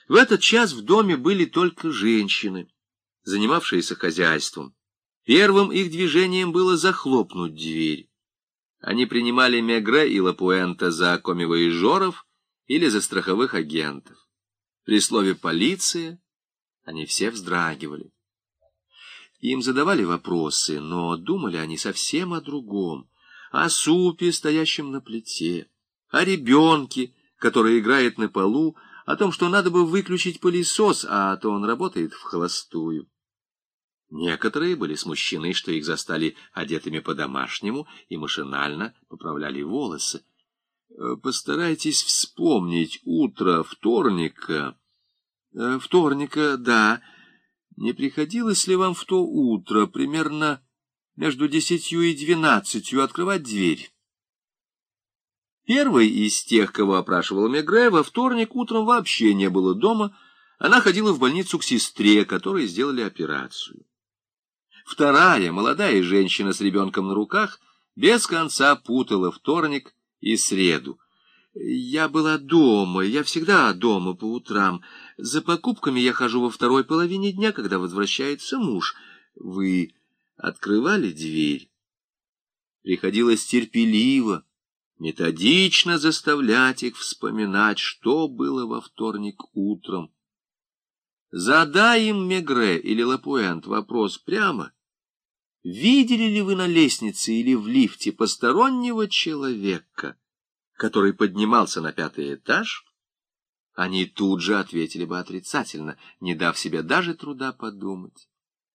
В этот час в доме были только женщины, занимавшиеся хозяйством. Первым их движением было захлопнуть дверь. Они принимали Мегре и Лапуэнта за коммивояжеров или за страховых агентов. При слове «полиция» они все вздрагивали. Им задавали вопросы, но думали они совсем о другом, о супе, стоящем на плите, о ребенке, который играет на полу, о том, что надо бы выключить пылесос, а то он работает вхолостую. Некоторые были смущены, что их застали одетыми по-домашнему и машинально поправляли волосы. Постарайтесь вспомнить утро вторника. Вторника, да. Не приходилось ли вам в то утро, примерно между 10 и 12, открывать дверь? Первой из тех, кого опрашивала Мегре, во вторник утром вообще не было дома. Она ходила в больницу к сестре, которой сделали операцию. Вторая, молодая женщина с ребенком на руках, без конца путала вторник и среду. Я была дома, я всегда дома по утрам. За покупками я хожу во второй половине дня, когда возвращается муж. Вы открывали дверь? Приходилось терпеливо, методично заставлять их вспоминать, что было во вторник утром. Задай им Мегре или Лапуэнт вопрос прямо. Видели ли вы на лестнице или в лифте постороннего человека, который поднимался на 5-й этаж? Они тут же ответили бы отрицательно, не дав себе даже труда подумать.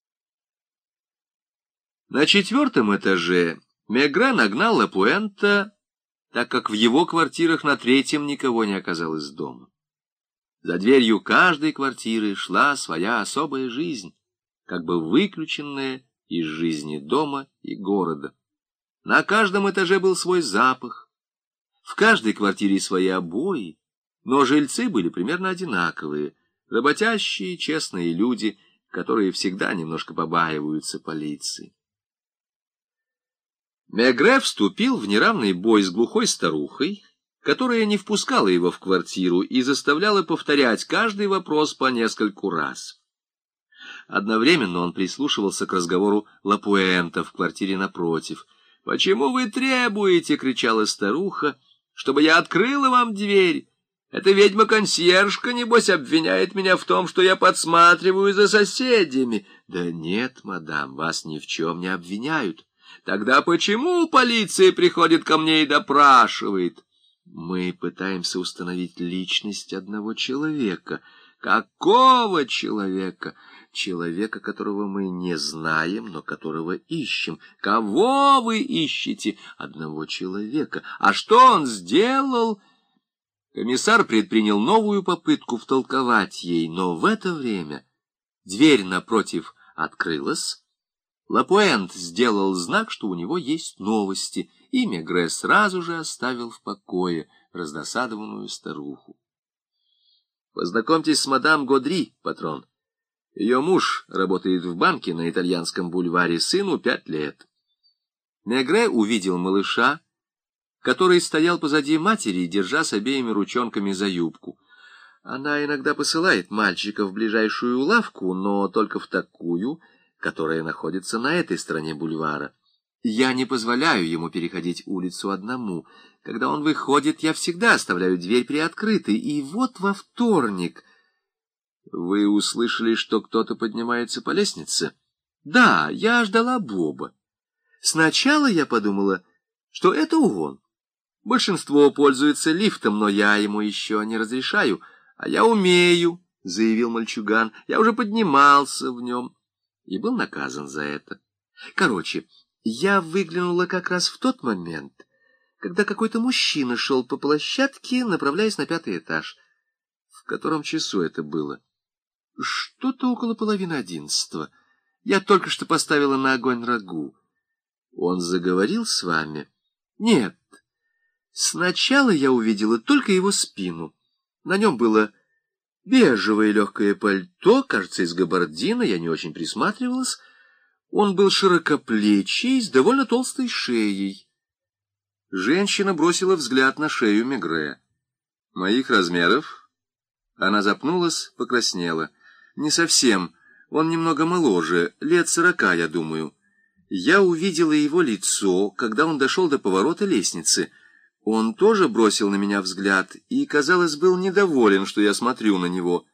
На 4-м этаже Мегре нагнал Лапуэнта, так как в его квартирах на 3-м никого не оказалось дома. За дверью каждой квартиры шла своя особая жизнь, как бы выключенная из жизни дома и города. На каждом этаже был свой запах, в каждой квартире свои обои, но жильцы были примерно одинаковые, работящие, честные люди, которые всегда немножко побаиваются полиции. Мегре вступил в неравный бой с глухой старухой, которая не впускала его в квартиру и заставляла повторять каждый вопрос по нескольку раз. Одновременно он прислушивался к разговору Лапуэнта в квартире напротив. «Почему вы требуете, — кричала старуха, — чтобы я открыла вам дверь? Эта ведьма-консьержка, небось, обвиняет меня в том, что я подсматриваю за соседями». «Да нет, мадам, вас ни в чем не обвиняют. Тогда почему полиция приходит ко мне и допрашивает?» «Мы пытаемся установить личность одного человека». «Какого человека?» «Человека, которого мы не знаем, но которого ищем». «Кого вы ищете?» «Одного человека». «А что он сделал?» Комиссар предпринял новую попытку втолковать ей, но в это время дверь напротив открылась. Лапуэнт сделал знак, что у него есть новости, и Мегре сразу же оставил в покое раздосадованную старуху. «Познакомьтесь с мадам Годри, патрон. Ее муж работает в банке на итальянском бульваре, сыну 5 лет». Мегре увидел малыша, который стоял позади матери, держа с обеими ручонками за юбку. Она иногда посылает мальчика в ближайшую лавку, но только в такую, которая находится на этой стороне бульвара. Я не позволяю ему переходить улицу одному. Когда он выходит, я всегда оставляю дверь приоткрытой. И вот во вторник... Вы услышали, что кто-то поднимается по лестнице? Да, я ждала Боба. Сначала я подумала, что это он. Большинство пользуется лифтом, но я ему еще не разрешаю. А я умею, — заявил мальчуган. Я уже поднимался в нем и был наказан за это. Короче, я выглянула как раз в тот момент, когда какой-то мужчина шел по площадке, направляясь на 5-й этаж. В котором часу это было? Что-то около 10:30. Я только что поставила на огонь рагу. Он заговорил с вами? Нет. Сначала я увидела только его спину. На нем было бежевое легкое пальто, кажется, из габардина, я не очень присматривалась. Он был широкоплечий, с довольно толстой шеей. Женщина бросила взгляд на шею Мегре. «Моих размеров?» Она запнулась, покраснела. «Не совсем. Он немного моложе, лет 40, я думаю. Я увидела его лицо, когда он дошел до поворота лестницы. Он тоже бросил на меня взгляд и, казалось, был недоволен, что я смотрю на него.